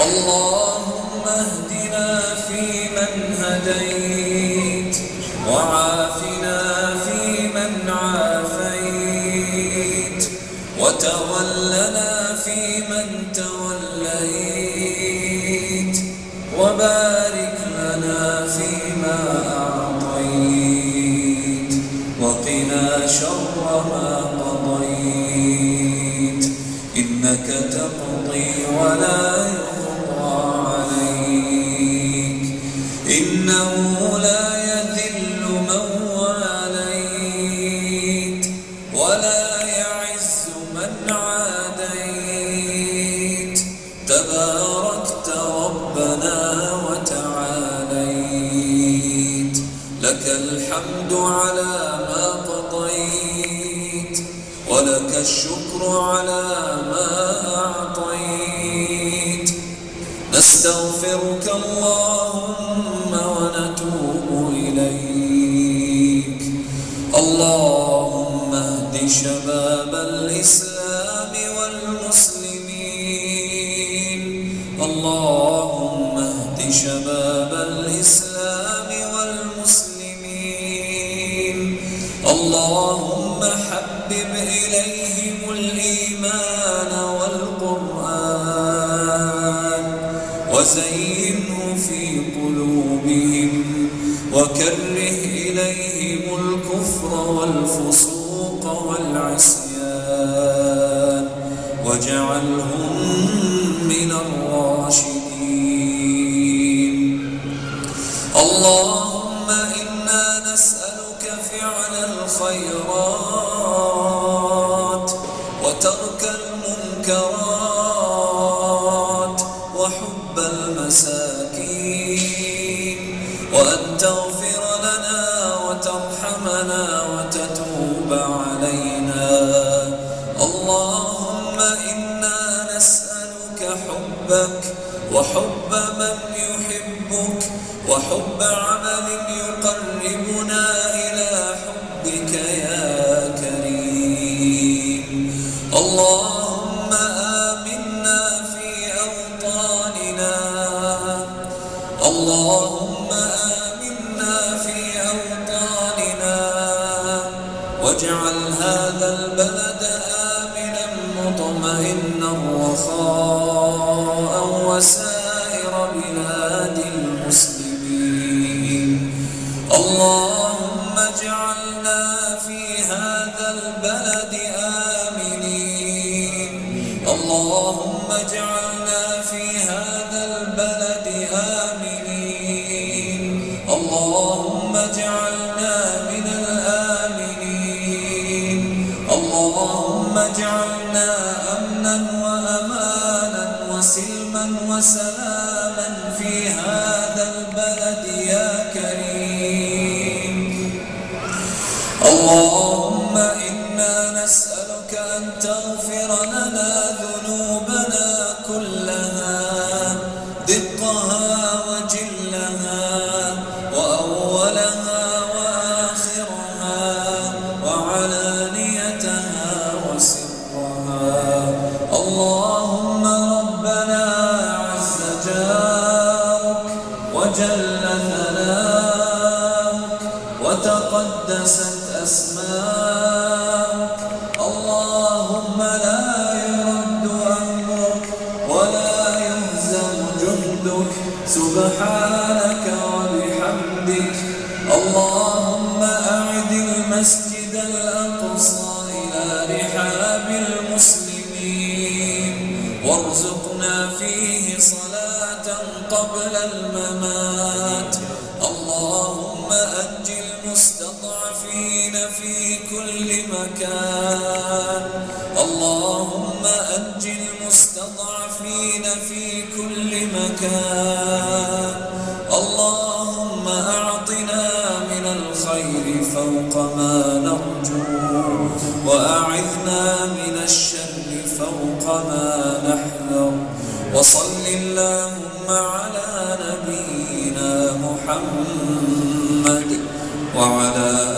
اللهم اهدنا فيمن هديت، وعافنا فيمن عافيت، وتولنا فيمن توليت، وبارك لنا فيما أعطيت، وقنا شر ما قضيت، إنك تقضي ولا يقضى عليك، إنه لا يذل من واليت ولا يعز من عاديت، تباركت ربنا وتعاليت، لك الحمد على ما قضيت، ولك الشكر على ما أعطيت. نستغفرك اللهم ونتوب إليك. اللهم اهد شباب الإسلام والمسلمين، اللهم اهد شباب الإسلام والمسلمين، اللهم حبب إليهم الإيمان والقرآن، وزينه في قلوبهم، وكره إليهم الكفر والفسوق والعصيان، واجعلهم من الراشدين. اللهم إنا نسألك فعل الخيرات، وترك المنكرات، وحب المساكين، وأن تغفر لنا وترحمنا وتتوب علينا. اللهم إنا نسألك حبك، وحب من يحبك، وحب عمل يقربنا إلى حبك يا كريم. اللهم آمنا في أوطاننا، اللهم آمنا في أوطاننا، واجعل هذا البلد آمنا مطمئنا رخاء وسائر بلاد المسلمين. اللهم اجعلنا في هذا البلد آمنين، اللهم اجعلنا في هذا البلد آمنين، اللهم اجعلنا من الآمنين، اللهم اجعلنا أمنا وأمانا وسلما وسلاما في هذا البلد يا كريم. اللهم إنا نسألك أن تغفر لنا ذنوبنا كلها، دقها وجلها، وأولها وآخرها، وعلانيتها وسرها. اللهم ربنا عز جارك، وجل ثناؤك، وتقدست أسماؤك. اللهم لا يرد أمرك ولا يهزم جندك، سبحانك وبحمدك. اللهم أعد المسجد الأقصى إلى رحاب المسلمين، وارزقنا فيه صلاة قبل الممات. اللهم أنج المستضعفين في كل مكان، اللهم أنج المستضعفين في كل مكان. اللهم أعطنا من الخير فوق ما نرجو، وأعذنا من الشر فوق ما نحذر. وصل اللهم على نبينا محمد وعلى